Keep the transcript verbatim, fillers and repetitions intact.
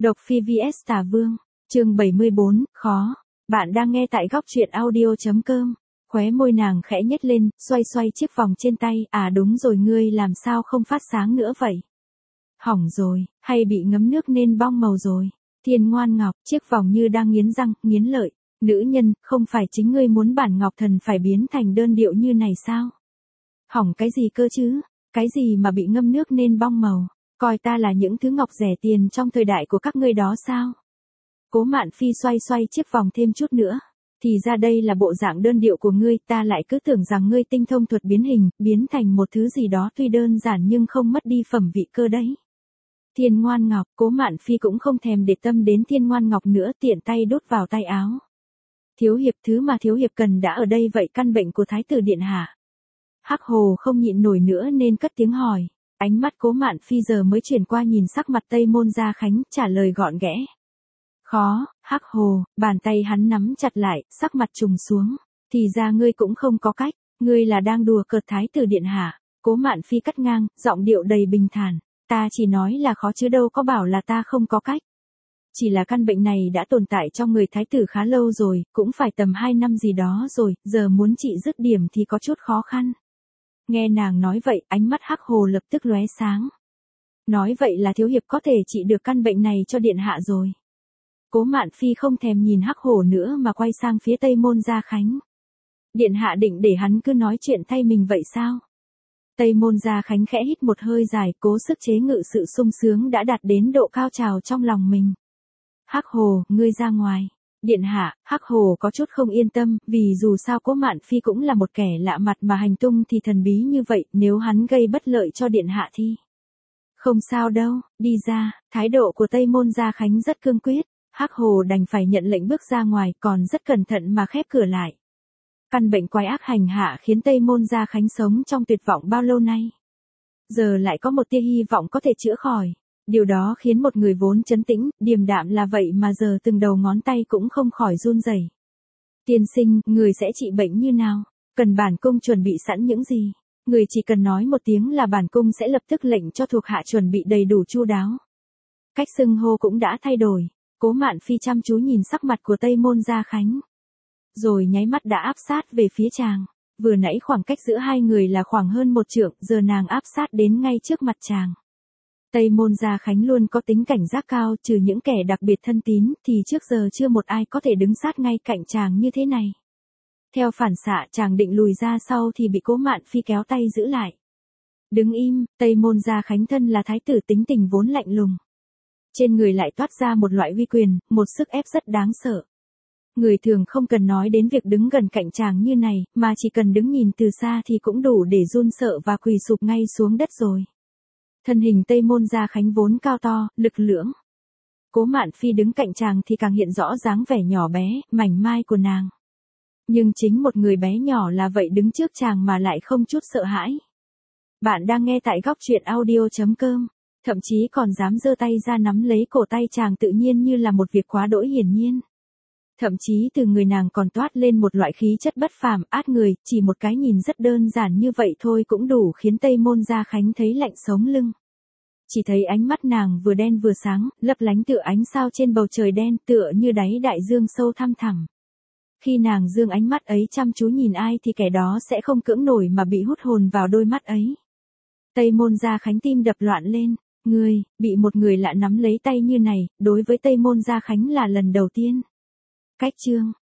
Độc Phi vs Tà Vương, chương bảy mươi bốn, khó. Bạn đang nghe tại góc truyện audio chấm com. Khóe môi nàng khẽ nhếch lên, xoay xoay chiếc vòng trên tay, à đúng rồi, ngươi làm sao không phát sáng nữa vậy? Hỏng rồi, hay bị ngấm nước nên bong màu rồi? Thiên Ngoan Ngọc, chiếc vòng như đang nghiến răng, nghiến lợi. Nữ nhân, không phải chính ngươi muốn bản Ngọc Thần phải biến thành đơn điệu như này sao? Hỏng cái gì cơ chứ? Cái gì mà bị ngâm nước nên bong màu? Coi ta là những thứ ngọc rẻ tiền trong thời đại của các ngươi đó sao? Cố Mạn Phi xoay xoay chiếc vòng thêm chút nữa. Thì ra đây là bộ dạng đơn điệu của ngươi, ta lại cứ tưởng rằng ngươi tinh thông thuật biến hình, biến thành một thứ gì đó tuy đơn giản nhưng không mất đi phẩm vị cơ đấy. Thiên Ngoan Ngọc, Cố Mạn Phi cũng không thèm để tâm đến Thiên Ngoan Ngọc nữa, tiện tay đút vào tay áo. Thiếu hiệp, thứ mà thiếu hiệp cần đã ở đây vậy, căn bệnh của thái tử điện hạ. Hắc Hồ không nhịn nổi nữa nên cất tiếng hỏi. Ánh mắt Cố Mạn Phi giờ mới chuyển qua nhìn sắc mặt Tây Môn Gia Khánh, trả lời gọn ghẽ. Khó. Hắc Hồ, bàn tay hắn nắm chặt lại, sắc mặt trùng xuống. Thì ra ngươi cũng không có cách, ngươi là đang đùa cợt thái tử điện hạ. Cố Mạn Phi cắt ngang, giọng điệu đầy bình thản. Ta chỉ nói là khó chứ đâu có bảo là ta không có cách. Chỉ là căn bệnh này đã tồn tại trong người thái tử khá lâu rồi, cũng phải tầm hai năm gì đó rồi, giờ muốn trị dứt điểm thì có chút khó khăn. Nghe nàng nói vậy, ánh mắt Hắc Hồ lập tức lóe sáng. Nói vậy là thiếu hiệp có thể trị được căn bệnh này cho điện hạ rồi. Cố Mạn Phi không thèm nhìn Hắc Hồ nữa mà quay sang phía Tây Môn Gia Khánh. Điện hạ định để hắn cứ nói chuyện thay mình vậy sao? Tây Môn Gia Khánh khẽ hít một hơi dài, cố sức chế ngự sự sung sướng đã đạt đến độ cao trào trong lòng mình. Hắc Hồ, ngươi ra ngoài. Điện hạ. Hắc Hồ có chút không yên tâm, vì dù sao Cố Mạn Phi cũng là một kẻ lạ mặt mà hành tung thì thần bí như vậy, nếu hắn gây bất lợi cho điện hạ thì... Không sao đâu, đi ra. Thái độ của Tây Môn Gia Khánh rất cương quyết. Hắc Hồ đành phải nhận lệnh bước ra ngoài, còn rất cẩn thận mà khép cửa lại. Căn bệnh quái ác hành hạ khiến Tây Môn Gia Khánh sống trong tuyệt vọng bao lâu nay. Giờ lại có một tia hy vọng có thể chữa khỏi. Điều đó khiến một người vốn trấn tĩnh, điềm đạm là vậy mà giờ từng đầu ngón tay cũng không khỏi run rẩy. Tiên sinh, người sẽ trị bệnh như nào? Cần bản cung chuẩn bị sẵn những gì? Người chỉ cần nói một tiếng là bản cung sẽ lập tức lệnh cho thuộc hạ chuẩn bị đầy đủ chu đáo. Cách xưng hô cũng đã thay đổi. Cố Mạn Phi chăm chú nhìn sắc mặt của Tây Môn Gia Khánh. Rồi nháy mắt đã áp sát về phía chàng. Vừa nãy khoảng cách giữa hai người là khoảng hơn một trượng, giờ nàng áp sát đến ngay trước mặt chàng. Tây Môn Gia Khánh luôn có tính cảnh giác cao, trừ những kẻ đặc biệt thân tín, thì trước giờ chưa một ai có thể đứng sát ngay cạnh chàng như thế này. Theo phản xạ, chàng định lùi ra sau thì bị Cố Mạn Phi kéo tay giữ lại. Đứng im. Tây Môn Gia Khánh thân là thái tử, tính tình vốn lạnh lùng. Trên người lại toát ra một loại uy quyền, một sức ép rất đáng sợ. Người thường không cần nói đến việc đứng gần cạnh chàng như này, mà chỉ cần đứng nhìn từ xa thì cũng đủ để run sợ và quỳ sụp ngay xuống đất rồi. Thân hình Tây Môn Gia Khánh vốn cao to, lực lưỡng. Cố Mạn Phi đứng cạnh chàng thì càng hiện rõ dáng vẻ nhỏ bé, mảnh mai của nàng. Nhưng chính một người bé nhỏ là vậy đứng trước chàng mà lại không chút sợ hãi. Bạn đang nghe tại góc truyện audio chấm com. Thậm chí còn dám giơ tay ra nắm lấy cổ tay chàng tự nhiên như là một việc quá đỗi hiển nhiên. Thậm chí từ người nàng còn toát lên một loại khí chất bất phàm, át người, chỉ một cái nhìn rất đơn giản như vậy thôi cũng đủ khiến Tây Môn Gia Khánh thấy lạnh sống lưng. Chỉ thấy ánh mắt nàng vừa đen vừa sáng, lấp lánh tựa ánh sao trên bầu trời đen, tựa như đáy đại dương sâu thăm thẳm. Khi nàng dương ánh mắt ấy chăm chú nhìn ai thì kẻ đó sẽ không cưỡng nổi mà bị hút hồn vào đôi mắt ấy. Tây Môn Gia Khánh tim đập loạn lên. Ngươi, bị một người lạ nắm lấy tay như này, đối với Tây Môn Gia Khánh là lần đầu tiên. Cách chương,